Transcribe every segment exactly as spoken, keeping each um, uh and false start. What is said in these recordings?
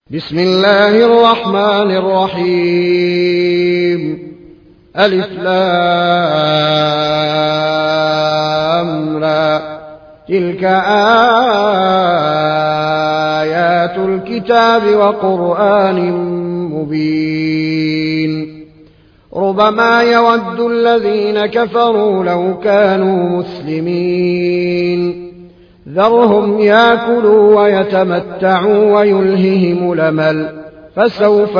بسم الله الرحمن الرحيم ألف لام را تلك آيات الكتاب وقرآن مبين ربما يود الذين كفروا لو كانوا مسلمين ذرهم يأكلوا ويتمتعوا ويلههم الأمل فسوف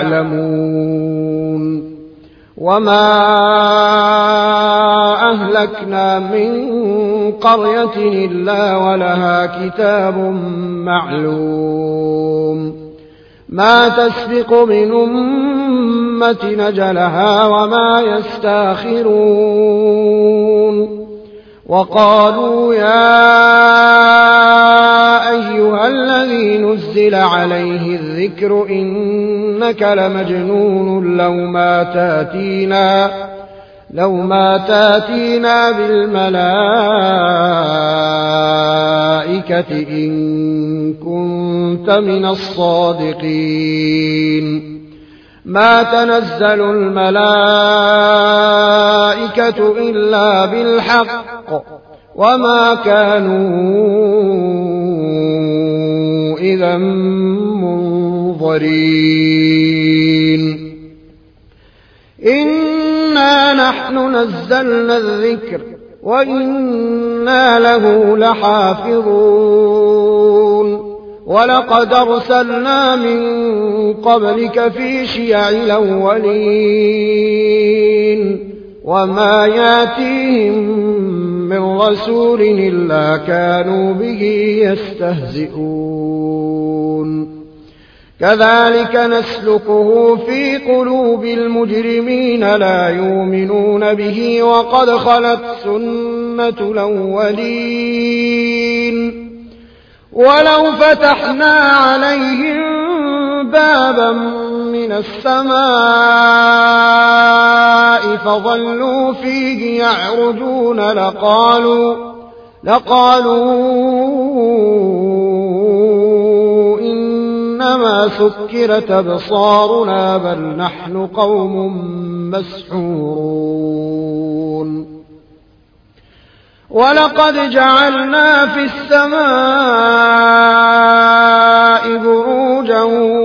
يعلمون وما أهلكنا من قرية إلا ولها كتاب معلوم ما تسبق من أمة نجلها وما يستاخرون وقالوا يا أيها الذي نزل عليه الذكر إنك لمجنون لو ما تاتينا لو ما تاتينا بالملائكة إن كنت من الصادقين ما تنزل الملائكة إلا بالحق وما كانوا إذا منظرين إنا نحن نزلنا الذكر وإنا له لحافظون ولقد أرسلنا من قبلك في شيع الأولين وما ياتيهم من رسول إلا كانوا به يستهزئون كذلك نسلكه في قلوب المجرمين لا يؤمنون به وقد خلت سنة الأولين ولو فتحنا عليهم بابا من السماء فظلوا فيه يعرجون لقالوا, لقالوا إنما سكرت أبصارنا بل نحن قوم مسحورون ولقد جعلنا في السماء بروجا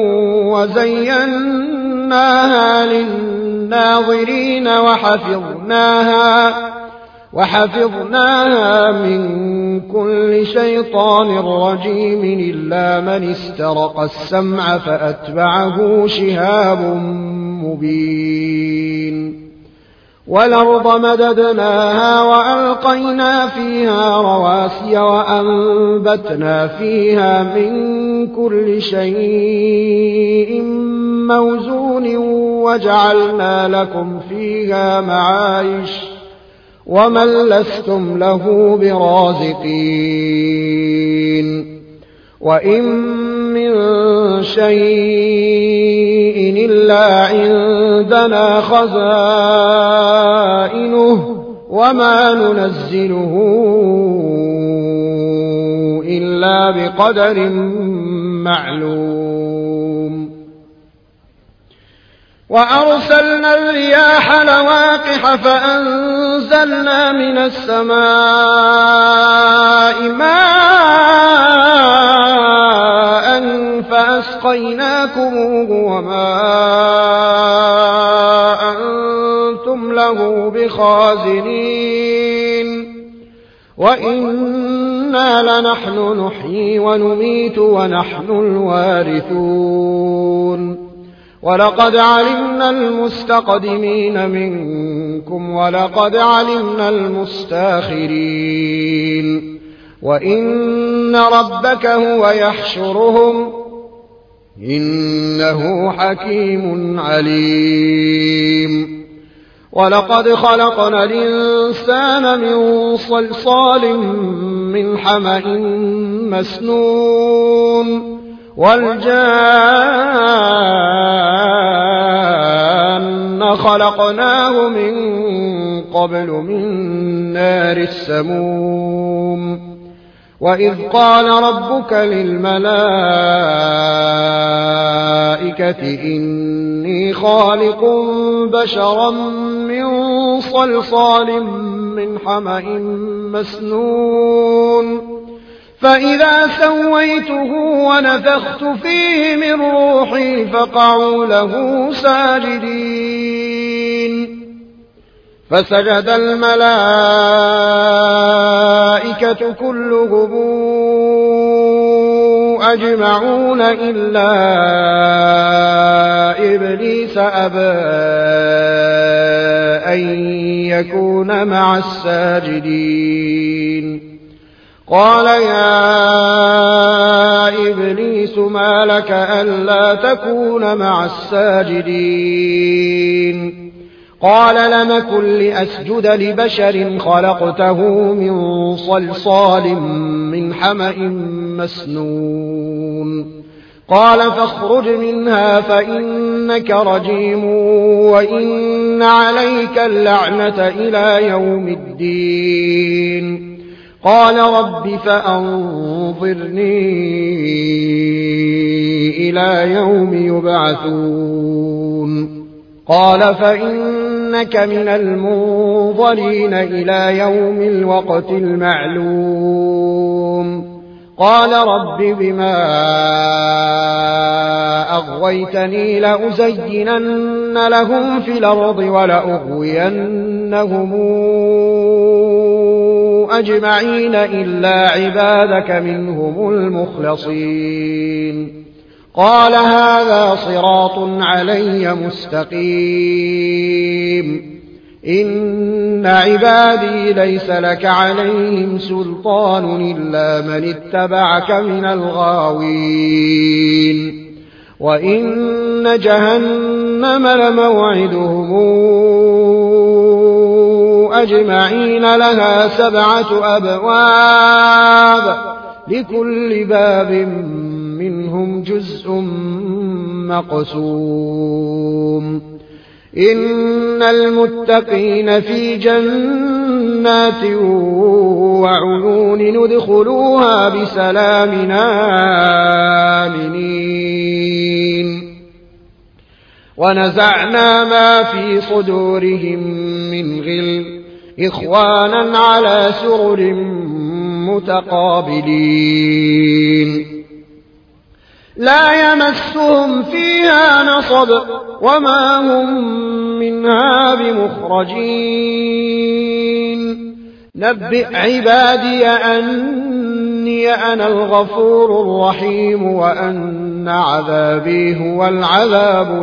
وزيناها للناظرين وحفظناها, وحفظناها من كل شيطان رجيم إلا من استرق السمع فأتبعه شهاب مبين والأرض مددناها وألقينا فيها رواسي وأنبتنا فيها من كل شيء موزون وجعلنا لكم فيها معايش ومن لستم له برازقين وإن من شيء إلا عندنا خزائنه وما ننزله إلا بقدر معلوم وأرسلنا الرياح لواقح فأنزلنا من السماء ماء فأسقيناكموه وما أنتم له بخازنين وإنا لنحن نحيي ونميت ونحن الوارثون ولقد علمنا المستقدمين منكم ولقد علمنا المستاخرين وإن ربك هو يحشرهم إنه حكيم عليم ولقد خلقنا الإنسان من صلصال من حمأ مسنون والجان خلقناه من قبل من نار السموم وإذ قال ربك للملائكة الملائكة إني خالق بشرا من صلصال من حمأ مسنون فإذا سويته ونفخت فيه من روحي فقعوا له ساجدين فسجد الملائكة كلهم أجمعون إلا إبليس أبى أن يكون مع الساجدين قال يا إبليس ما لك ألا تكون مع الساجدين قال لم أكن لأسجد لبشر خلقته من صلصال من حمأ مسنون قال فاخرج منها فإنك رجيم وإن عليك اللعنة إلى يوم الدين قال رب فأنظرني إلى يوم يبعثون قال فإنك من المنظرين إلى يوم الوقت المعلوم قال رب بما أغويتني لأزينن لهم في الأرض ولأغوينهم أجمعين إلا عبادك منهم المخلصين قال هذا صراط علي مستقيم إن عبادي ليس لك عليهم سلطان إلا من اتبعك من الغاوين وإن جهنم لموعدهم أجمعين لها سبعة أبواب لكل باب منهم جزء مقسوم إن المتقين في جنات وعيون ندخلوها بسلام آمنين ونزعنا ما في صدورهم من غل إخوانا على سرر متقابلين لا يمسهم فيها نصب وما هم منها بمخرجين نبئ عبادي أني أنا الغفور الرحيم وأن عذابي هو العذاب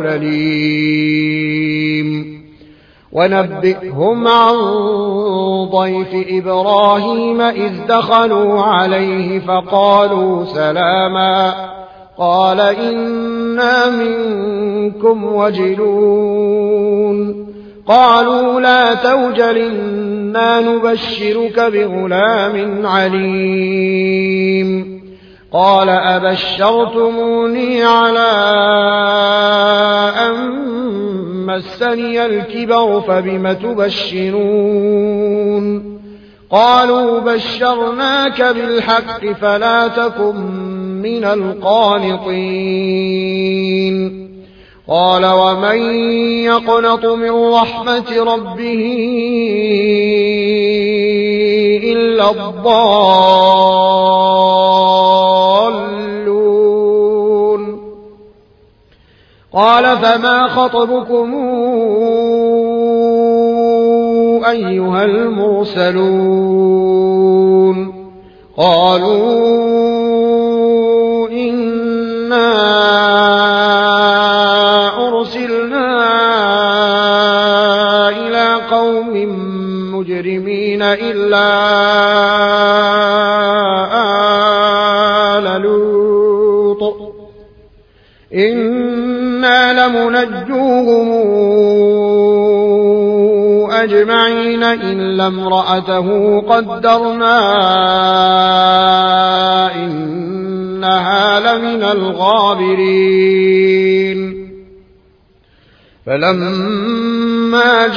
الأليم ونبئهم عن ضيف إبراهيم إذ دخلوا عليه فقالوا سلاما قال إنا منكم وجلون قالوا لا توجل إنا نبشرك بغلام عليم قال أبشرتموني على أن مسني الكبر فبم تبشرون قالوا بشرناك بالحق فلا تكن من القانطين قال ومن يقنط من رحمة ربه إلا الضالون قال فما خطبكم أيها المرسلون قالوا أرسلنا إلى قوم مجرمين إلا آل لوط إنا لمنجوهم أجمعين إلا امرأته قدرنا إنها لمن الغابرين فلما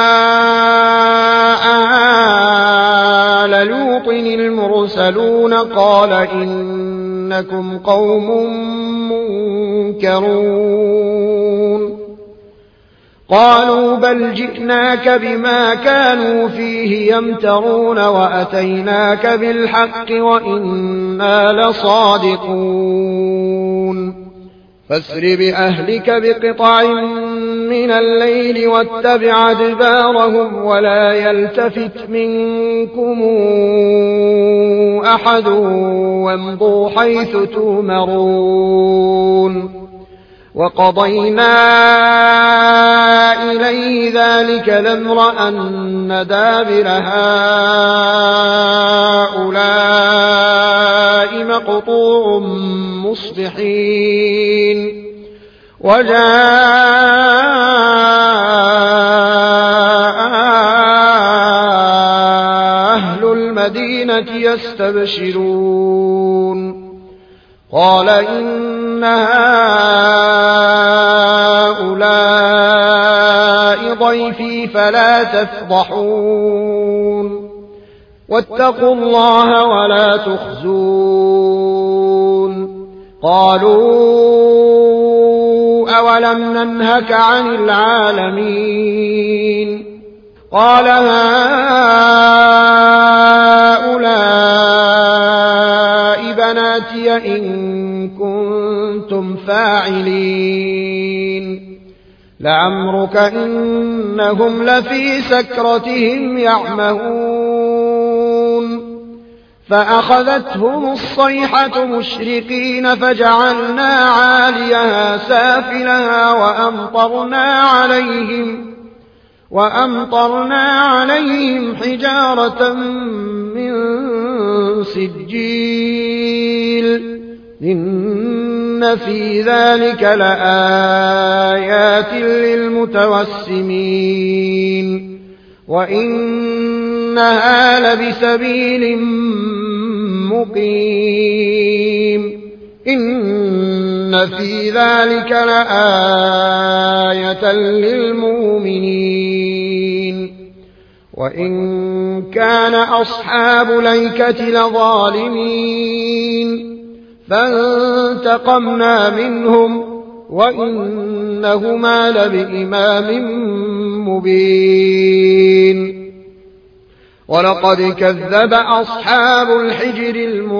جاء آل لوط المرسلون قال إن إنكم قوم منكرون قالوا بل جئناك بما كانوا فيه يمترون وأتيناك بالحق وإنا لصادقون فاسر بأهلك بقطع من الليل واتبع أدبارهم ولا يلتفت منكم أحد وامضوا حيث تؤمرون وقضينا إليه ذلك الأمر أن دابر هؤلاء مقطوع مصبحين وجاء أهل المدينة يستبشرون قال إن هؤلاء ضيفي فلا تفضحون واتقوا الله ولا تخزون قالوا أولم ننهك عن العالمين قال هؤلاء بناتي إن كنتم فاعلين لعمرك إنهم لفي سكرتهم يعمهون فأخذتهم الصيحة مشرقين فجعلنا عاليها سافلها وأمطرنا عليهم وأمطرنا عليهم حجارة من سجيل إن في ذلك لآيات للمتوسمين وإنها لبسبيل مقيم إن في ذلك لآية للمؤمنين وإن كان أصحاب الأيكة لظالمين فانتقمنا منهم وإنهما لبإمام مبين ولقد كذب أصحاب الحجر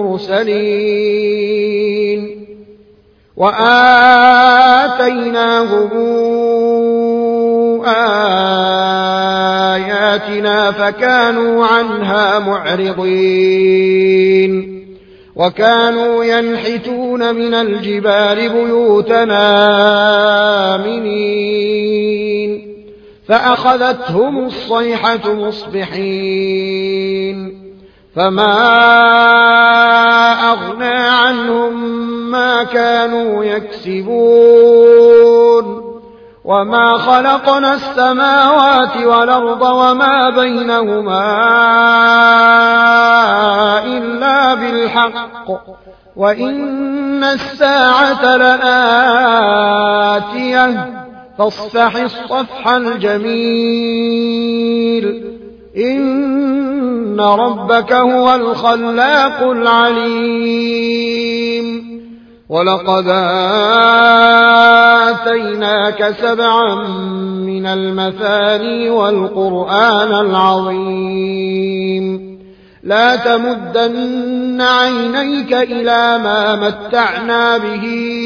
المرسلين وآتيناهم آياتنا فكانوا عنها معرضين وكانوا ينحتون من الجبال بيوتنا آمنين فأخذتهم الصيحة مصبحين فما أغنى عنهم ما كانوا يكسبون وما خلقنا السماوات والأرض وما بينهما إلا بالحق وإن الساعة لآتية فاصفح الصفح الجميل إن ربك هو الخلاق العليم ولقد آتيناك سبعا من المثاني والقرآن العظيم لا تمدن عينيك إلى ما متعنا به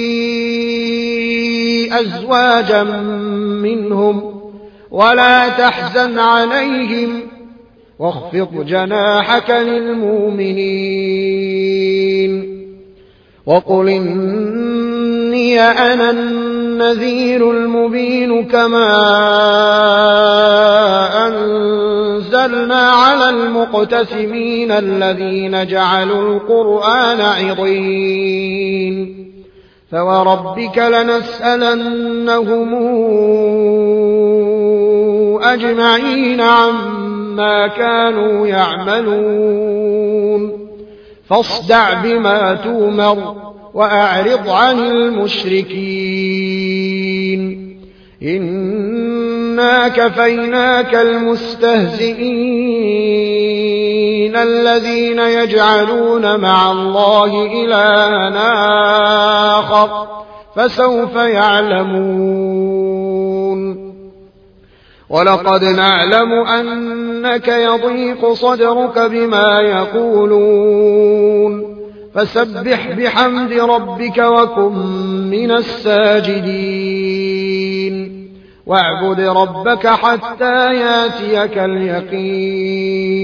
أزواجا منهم ولا تحزن عليهم واخفض جناحك للمؤمنين وقل إني أنا النذير المبين كما أنزلنا على المقتسمين الذين جعلوا القرآن عضين فوربك لنسألنهم أجمعين عما كانوا يعملون فاصدع بما تؤمر وأعرض عن المشركين إنا كفيناك المستهزئين المشركين الذين يجعلون مع الله إلها آخر فسوف يعلمون ولقد نعلم أنك يضيق صدرك بما يقولون فسبح بحمد ربك وكن من الساجدين واعبد ربك حتى ياتيك اليقين